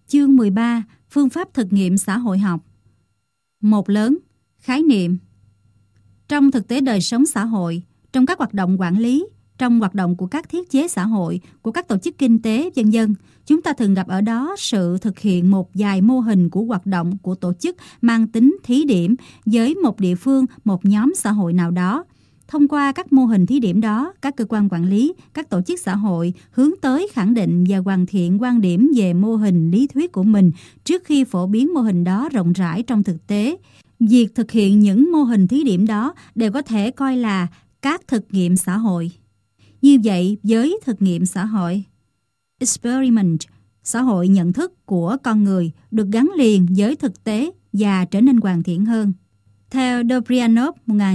Chương 13. Phương pháp thực nghiệm xã hội học. Một lớn, khái niệm. Trong thực tế đời sống xã hội, trong các hoạt động quản lý, trong hoạt động của các thiết chế xã hội, của các tổ chức kinh tế, vân vân, chúng ta thường gặp ở đó sự thực hiện một vài mô hình của hoạt động của tổ chức mang tính thí điểm với một địa phương, một nhóm xã hội nào đó. Thông qua các mô hình thí điểm đó, các cơ quan quản lý, các tổ chức xã hội hướng tới khẳng định và hoàn thiện quan điểm về mô hình lý thuyết của mình trước khi phổ biến mô hình đó rộng rãi trong thực tế. Việc thực hiện những mô hình thí điểm đó đều có thể coi là các thực nghiệm xã hội. Như vậy, với thực nghiệm xã hội, experiment, xã hội nhận thức của con người được gắn liền với thực tế và trở nên hoàn thiện hơn. Theo Dobrianov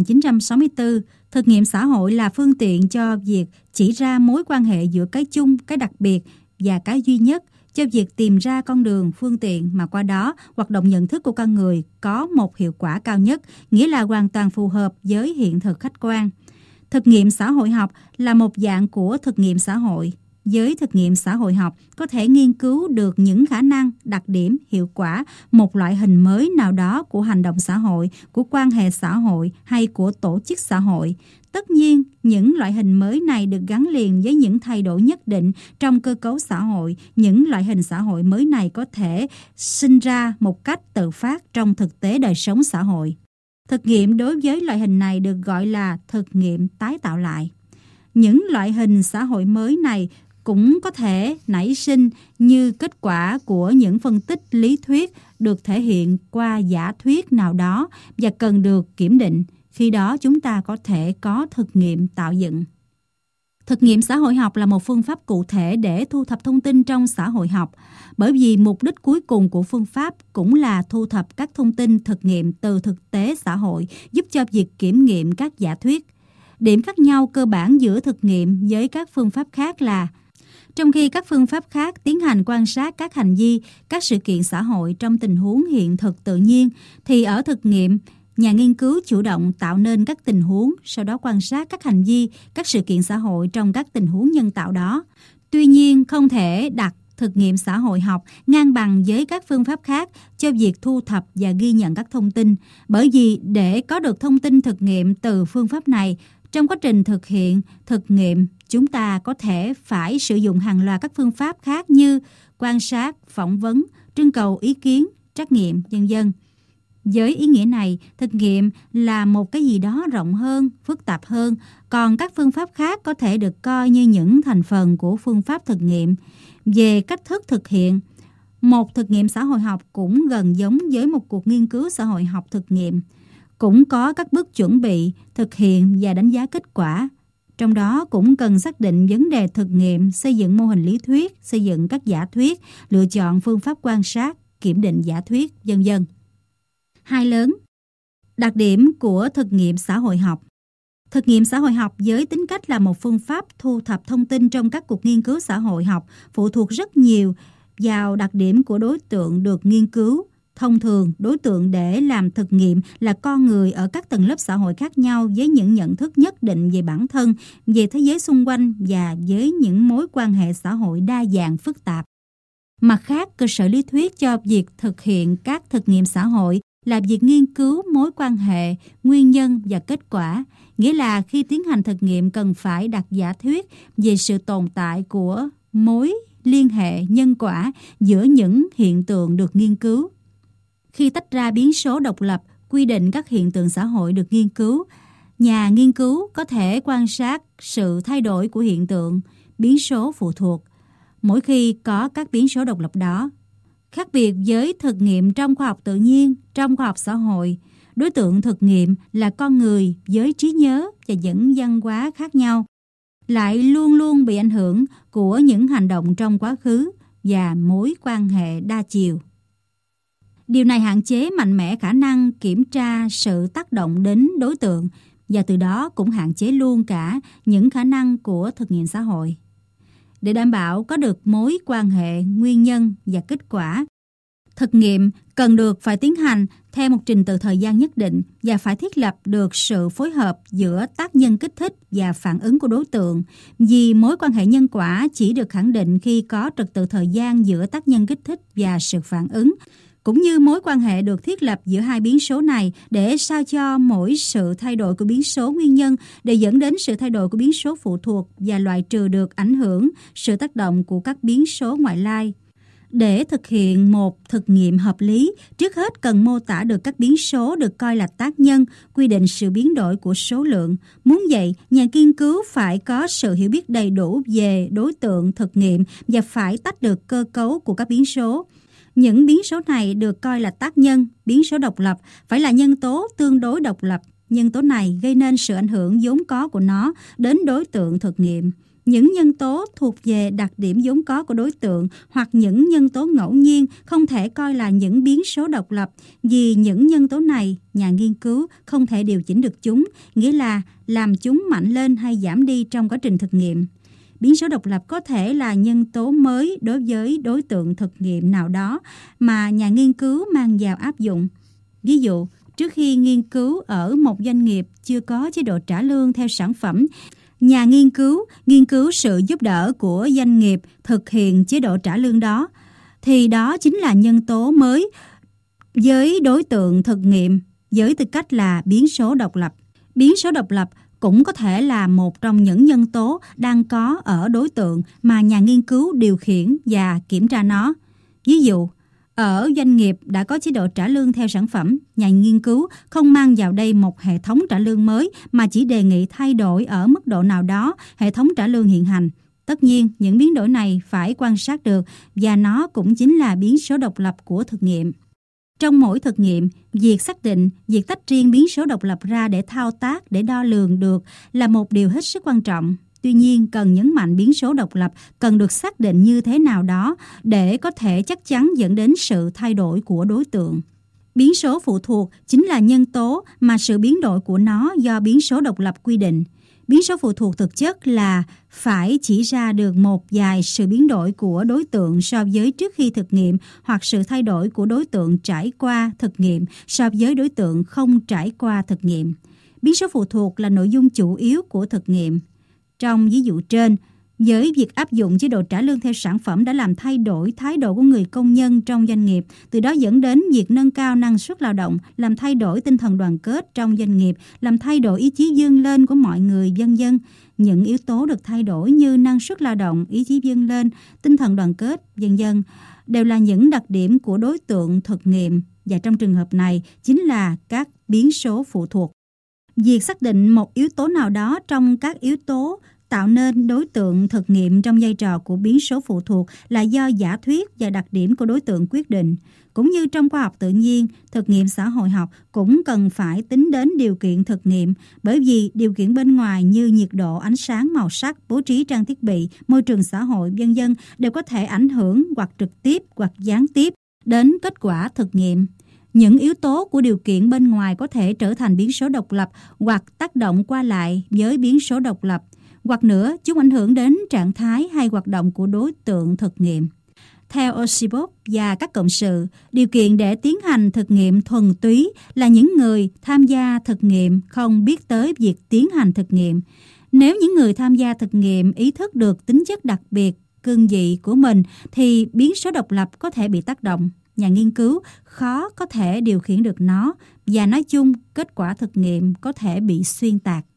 1964, thực nghiệm xã hội là phương tiện cho việc chỉ ra mối quan hệ giữa cái chung, cái đặc biệt và cái duy nhất, cho việc tìm ra con đường, phương tiện mà qua đó hoạt động nhận thức của con người có một hiệu quả cao nhất, nghĩa là hoàn toàn phù hợp với hiện thực khách quan. Thực nghiệm xã hội học là một dạng của thực nghiệm xã hội. Với thực nghiệm xã hội học có thể nghiên cứu được những khả năng, đặc điểm, hiệu quả, một loại hình mới nào đó của hành động xã hội, của quan hệ xã hội hay của tổ chức xã hội. Tất nhiên, những loại hình mới này được gắn liền với những thay đổi nhất định trong cơ cấu xã hội. Những loại hình xã hội mới này có thể sinh ra một cách tự phát trong thực tế đời sống xã hội. Thực nghiệm đối với loại hình này được gọi là thực nghiệm tái tạo lại. Những loại hình xã hội mới này cũng có thể nảy sinh như kết quả của những phân tích lý thuyết được thể hiện qua giả thuyết nào đó và cần được kiểm định. Khi đó chúng ta có thể có thực nghiệm tạo dựng. Thực nghiệm xã hội học là một phương pháp cụ thể để thu thập thông tin trong xã hội học, bởi vì mục đích cuối cùng của phương pháp cũng là thu thập các thông tin thực nghiệm từ thực tế xã hội, giúp cho việc kiểm nghiệm các giả thuyết. Điểm khác nhau cơ bản giữa thực nghiệm với các phương pháp khác là trong khi các phương pháp khác tiến hành quan sát các hành vi, các sự kiện xã hội trong tình huống hiện thực tự nhiên, thì ở thực nghiệm, nhà nghiên cứu chủ động tạo nên các tình huống, sau đó quan sát các hành vi, các sự kiện xã hội trong các tình huống nhân tạo đó. Tuy nhiên, không thể đặt thực nghiệm xã hội học ngang bằng với các phương pháp khác cho việc thu thập và ghi nhận các thông tin, bởi vì để có được thông tin thực nghiệm từ phương pháp này, trong quá trình thực hiện thực nghiệm, chúng ta có thể phải sử dụng hàng loạt các phương pháp khác như quan sát, phỏng vấn, trưng cầu ý kiến, trắc nghiệm, vân vân. Với ý nghĩa này, thực nghiệm là một cái gì đó rộng hơn, phức tạp hơn, còn các phương pháp khác có thể được coi như những thành phần của phương pháp thực nghiệm. Về cách thức thực hiện, một thực nghiệm xã hội học cũng gần giống với một cuộc nghiên cứu xã hội học thực nghiệm. Cũng có các bước chuẩn bị, thực hiện và đánh giá kết quả. Trong đó cũng cần xác định vấn đề thực nghiệm, xây dựng mô hình lý thuyết, xây dựng các giả thuyết, lựa chọn phương pháp quan sát, kiểm định giả thuyết, vân vân. Hai lớn. Đặc điểm của thực nghiệm xã hội học. Thực nghiệm xã hội học với tính cách là một phương pháp thu thập thông tin trong các cuộc nghiên cứu xã hội học phụ thuộc rất nhiều vào đặc điểm của đối tượng được nghiên cứu. Thông thường, đối tượng để làm thực nghiệm là con người ở các tầng lớp xã hội khác nhau với những nhận thức nhất định về bản thân, về thế giới xung quanh và với những mối quan hệ xã hội đa dạng phức tạp. Mặt khác, cơ sở lý thuyết cho việc thực hiện các thực nghiệm xã hội là việc nghiên cứu mối quan hệ, nguyên nhân và kết quả, nghĩa là khi tiến hành thực nghiệm cần phải đặt giả thuyết về sự tồn tại của mối liên hệ nhân quả giữa những hiện tượng được nghiên cứu. Khi tách ra biến số độc lập, quy định các hiện tượng xã hội được nghiên cứu, nhà nghiên cứu có thể quan sát sự thay đổi của hiện tượng, biến số phụ thuộc, mỗi khi có các biến số độc lập đó. Khác biệt với thực nghiệm trong khoa học tự nhiên, trong khoa học xã hội, đối tượng thực nghiệm là con người với trí nhớ và những văn hóa khác nhau, lại luôn luôn bị ảnh hưởng của những hành động trong quá khứ và mối quan hệ đa chiều. Điều này hạn chế mạnh mẽ khả năng kiểm tra sự tác động đến đối tượng và từ đó cũng hạn chế luôn cả những khả năng của thực nghiệm xã hội. Để đảm bảo có được mối quan hệ nguyên nhân và kết quả, thực nghiệm cần được phải tiến hành theo một trình tự thời gian nhất định và phải thiết lập được sự phối hợp giữa tác nhân kích thích và phản ứng của đối tượng, vì mối quan hệ nhân quả chỉ được khẳng định khi có trật tự thời gian giữa tác nhân kích thích và sự phản ứng, cũng như mối quan hệ được thiết lập giữa hai biến số này để sao cho mỗi sự thay đổi của biến số nguyên nhân để dẫn đến sự thay đổi của biến số phụ thuộc và loại trừ được ảnh hưởng, sự tác động của các biến số ngoại lai. Để thực hiện một thực nghiệm hợp lý, trước hết cần mô tả được các biến số được coi là tác nhân, quy định sự biến đổi của số lượng. Muốn vậy, nhà nghiên cứu phải có sự hiểu biết đầy đủ về đối tượng thực nghiệm và phải tách được cơ cấu của các biến số. Những biến số này được coi là tác nhân, biến số độc lập, phải là nhân tố tương đối độc lập. Nhân tố này gây nên sự ảnh hưởng vốn có của nó đến đối tượng thực nghiệm. Những nhân tố thuộc về đặc điểm vốn có của đối tượng hoặc những nhân tố ngẫu nhiên không thể coi là những biến số độc lập, vì những nhân tố này, nhà nghiên cứu không thể điều chỉnh được chúng, nghĩa là làm chúng mạnh lên hay giảm đi trong quá trình thực nghiệm. Biến số độc lập có thể là nhân tố mới đối với đối tượng thực nghiệm nào đó mà nhà nghiên cứu mang vào áp dụng. Ví dụ, trước khi nghiên cứu ở một doanh nghiệp chưa có chế độ trả lương theo sản phẩm, nhà nghiên cứu sự giúp đỡ của doanh nghiệp thực hiện chế độ trả lương đó, thì đó chính là nhân tố mới với đối tượng thực nghiệm với tư cách là biến số độc lập. Biến số độc lập cũng có thể là một trong những nhân tố đang có ở đối tượng mà nhà nghiên cứu điều khiển và kiểm tra nó. Ví dụ, ở doanh nghiệp đã có chế độ trả lương theo sản phẩm, nhà nghiên cứu không mang vào đây một hệ thống trả lương mới mà chỉ đề nghị thay đổi ở mức độ nào đó hệ thống trả lương hiện hành. Tất nhiên, những biến đổi này phải quan sát được và nó cũng chính là biến số độc lập của thực nghiệm. Trong mỗi thực nghiệm, việc xác định, việc tách riêng biến số độc lập ra để thao tác, để đo lường được là một điều hết sức quan trọng. Tuy nhiên, cần nhấn mạnh biến số độc lập cần được xác định như thế nào đó để có thể chắc chắn dẫn đến sự thay đổi của đối tượng. Biến số phụ thuộc chính là nhân tố mà sự biến đổi của nó do biến số độc lập quy định. Biến số phụ thuộc thực chất là phải chỉ ra được một vài sự biến đổi của đối tượng so với trước khi thực nghiệm hoặc sự thay đổi của đối tượng trải qua thực nghiệm so với đối tượng không trải qua thực nghiệm. Biến số phụ thuộc là nội dung chủ yếu của thực nghiệm. Trong ví dụ trên, với việc áp dụng chế độ trả lương theo sản phẩm đã làm thay đổi thái độ của người công nhân trong doanh nghiệp, từ đó dẫn đến việc nâng cao năng suất lao động, làm thay đổi tinh thần đoàn kết trong doanh nghiệp, làm thay đổi ý chí vươn lên của mọi người, vân vân. Những yếu tố được thay đổi như năng suất lao động, ý chí vươn lên, tinh thần đoàn kết, vân vân, đều là những đặc điểm của đối tượng thực nghiệm, và trong trường hợp này chính là các biến số phụ thuộc. Việc xác định một yếu tố nào đó trong các yếu tố tạo nên đối tượng thực nghiệm trong vai trò của biến số phụ thuộc là do giả thuyết và đặc điểm của đối tượng quyết định. Cũng như trong khoa học tự nhiên, thực nghiệm xã hội học cũng cần phải tính đến điều kiện thực nghiệm, bởi vì điều kiện bên ngoài như nhiệt độ, ánh sáng, màu sắc, bố trí trang thiết bị, môi trường xã hội, vân vân đều có thể ảnh hưởng hoặc trực tiếp hoặc gián tiếp đến kết quả thực nghiệm. Những yếu tố của điều kiện bên ngoài có thể trở thành biến số độc lập hoặc tác động qua lại với biến số độc lập. Hoặc nữa, chúng ảnh hưởng đến trạng thái hay hoạt động của đối tượng thực nghiệm. Theo Oshibov và các cộng sự, điều kiện để tiến hành thực nghiệm thuần túy là những người tham gia thực nghiệm không biết tới việc tiến hành thực nghiệm. Nếu những người tham gia thực nghiệm ý thức được tính chất đặc biệt, cương vị của mình, thì biến số độc lập có thể bị tác động. Nhà nghiên cứu khó có thể điều khiển được nó, và nói chung, kết quả thực nghiệm có thể bị xuyên tạc.